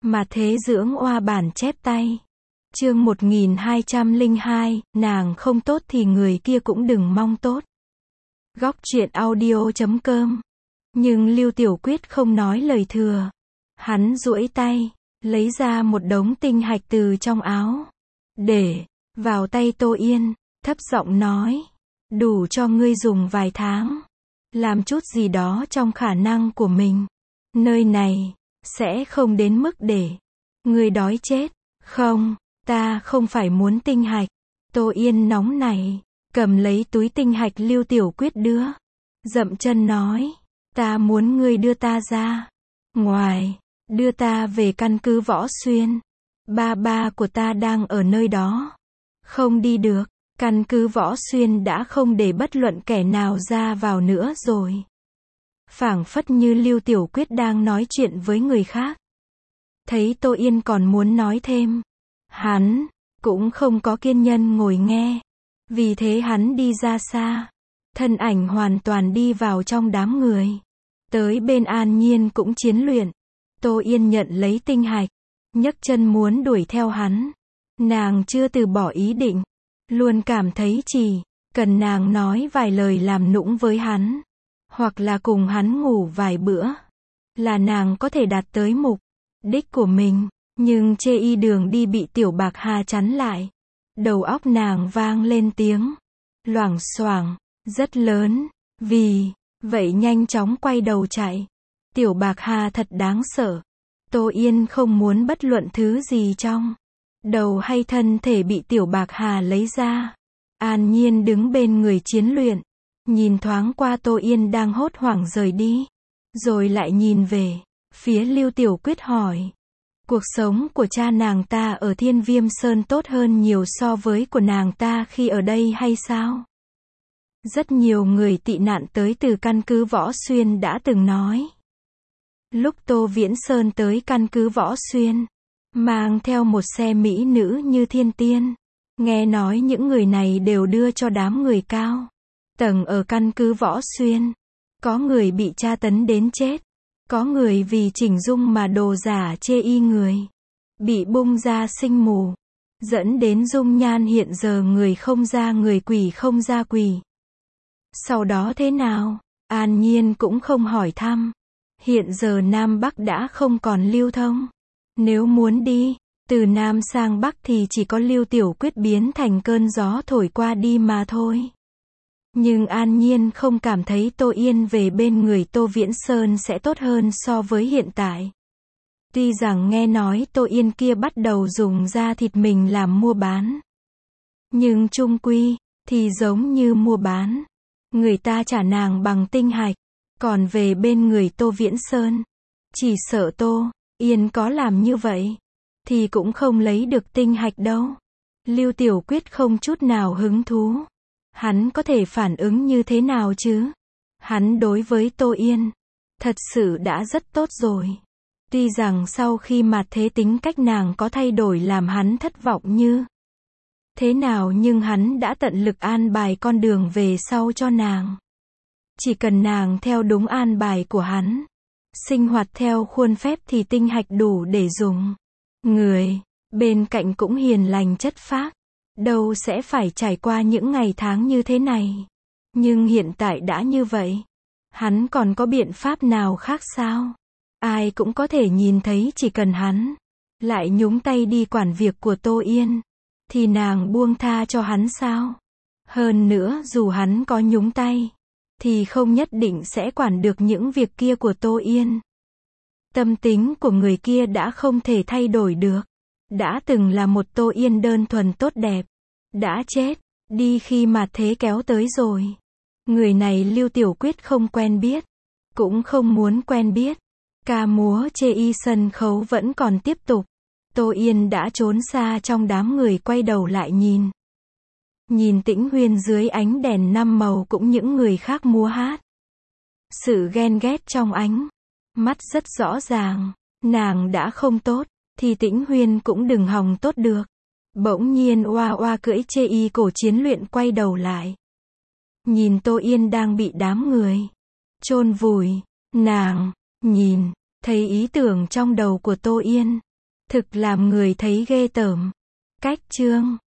Mà thế dưỡng oa bản chép tay. Chương 1202, nàng không tốt thì người kia cũng đừng mong tốt. Góc truyện audio.com. Nhưng Lưu Tiểu Quyết không nói lời thừa. Hắn duỗi tay, lấy ra một đống tinh hạch từ trong áo, để vào tay Tô Yên, thấp giọng nói, đủ cho ngươi dùng vài tháng, làm chút gì đó trong khả năng của mình. Nơi này sẽ không đến mức để ngươi đói chết. Không, ta không phải muốn tinh hạch. Tô Yên nóng nảy, cầm lấy túi tinh hạch Lưu Tiểu Quyết đưa, dậm chân nói, ta muốn ngươi đưa ta ra ngoài, đưa ta về căn cứ Võ Xuyên. Ba của ta đang ở nơi đó. Không đi được, căn cứ Võ Xuyên đã không để bất luận kẻ nào ra vào nữa rồi. Phảng phất như Lưu Tiểu Quyết đang nói chuyện với người khác. Thấy Tô Yên còn muốn nói thêm, hắn cũng không có kiên nhẫn ngồi nghe. Vì thế hắn đi ra xa, thân ảnh hoàn toàn đi vào trong đám người. Tới bên An Nhiên cũng chiến luyện. Tô Yên nhận lấy tinh hạch, nhấc chân muốn đuổi theo hắn. Nàng chưa từ bỏ ý định, luôn cảm thấy chỉ cần nàng nói vài lời làm nũng với hắn, hoặc là cùng hắn ngủ vài bữa, là nàng có thể đạt tới mục đích của mình. Nhưng chê y đường đi bị Tiểu Bạc Hà chắn lại. Đầu óc nàng vang lên tiếng loảng xoảng rất lớn, vì vậy nhanh chóng quay đầu chạy. Tiểu Bạc Hà thật đáng sợ. Tô Yên không muốn bất luận thứ gì trong đầu hay thân thể bị Tiểu Bạc Hà lấy ra. An Nhiên đứng bên người chiến luyện, nhìn thoáng qua Tô Yên đang hốt hoảng rời đi, rồi lại nhìn về phía Lưu Tiểu Quyết hỏi, cuộc sống của cha nàng ta ở Thiên Viêm Sơn tốt hơn nhiều so với của nàng ta khi ở đây hay sao? Rất nhiều người tị nạn tới từ căn cứ Võ Xuyên đã từng nói. Lúc Tô Viễn Sơn tới căn cứ Võ Xuyên, mang theo một xe mỹ nữ như thiên tiên. Nghe nói những người này đều đưa cho đám người cao tầng ở căn cứ Võ Xuyên. Có người bị tra tấn đến chết. Có người vì chỉnh dung mà đồ giả chê y người, bị bung ra sinh mù, dẫn đến dung nhan hiện giờ người không ra người, quỷ không ra quỷ. Sau đó thế nào? An Nhiên cũng không hỏi thăm. Hiện giờ Nam Bắc đã không còn lưu thông. Nếu muốn đi từ Nam sang Bắc thì chỉ có Lưu Tiểu Quyết biến thành cơn gió thổi qua đi mà thôi. Nhưng An Nhiên không cảm thấy Tô Yên về bên người Tô Viễn Sơn sẽ tốt hơn so với hiện tại. Tuy rằng nghe nói Tô Yên kia bắt đầu dùng da thịt mình làm mua bán, nhưng chung quy thì giống như mua bán. Người ta trả nàng bằng tinh hạch, còn về bên người Tô Viễn Sơn, chỉ sợ Tô Yên có làm như vậy thì cũng không lấy được tinh hạch đâu. Lưu Tiểu Quyết không chút nào hứng thú. Hắn có thể phản ứng như thế nào chứ? Hắn đối với Tô Yên thật sự đã rất tốt rồi. Tuy rằng sau khi mạt thế tính cách nàng có thay đổi làm hắn thất vọng như thế nào, nhưng hắn đã tận lực an bài con đường về sau cho nàng. Chỉ cần nàng theo đúng an bài của hắn, sinh hoạt theo khuôn phép thì tinh hạch đủ để dùng. Người bên cạnh cũng hiền lành chất phác, đâu sẽ phải trải qua những ngày tháng như thế này. Nhưng hiện tại đã như vậy, hắn còn có biện pháp nào khác sao? Ai cũng có thể nhìn thấy chỉ cần hắn lại nhúng tay đi quản việc của Tô Yên, thì nàng buông tha cho hắn sao? Hơn nữa dù hắn có nhúng tay, thì không nhất định sẽ quản được những việc kia của Tô Yên. Tâm tính của người kia đã không thể thay đổi được. Đã từng là một Tô Yên đơn thuần tốt đẹp, đã chết đi khi mà thế kéo tới rồi. Người này Lưu Tiểu Quyết không quen biết, cũng không muốn quen biết. Ca múa chê y sân khấu vẫn còn tiếp tục. Tô Yên đã trốn xa trong đám người, quay đầu lại nhìn. Nhìn Tĩnh Huyên dưới ánh đèn năm màu cũng những người khác múa hát. Sự ghen ghét trong ánh mắt rất rõ ràng. Nàng đã không tốt thì Tĩnh Huyên cũng đừng hòng tốt được. Bỗng nhiên oa oa cưỡi chê y cổ chiến luyện quay đầu lại. Nhìn Tô Yên đang bị đám người chôn vùi. Nàng nhìn thấy ý tưởng trong đầu của Tô Yên. Thực làm người thấy ghê tởm. Cách chương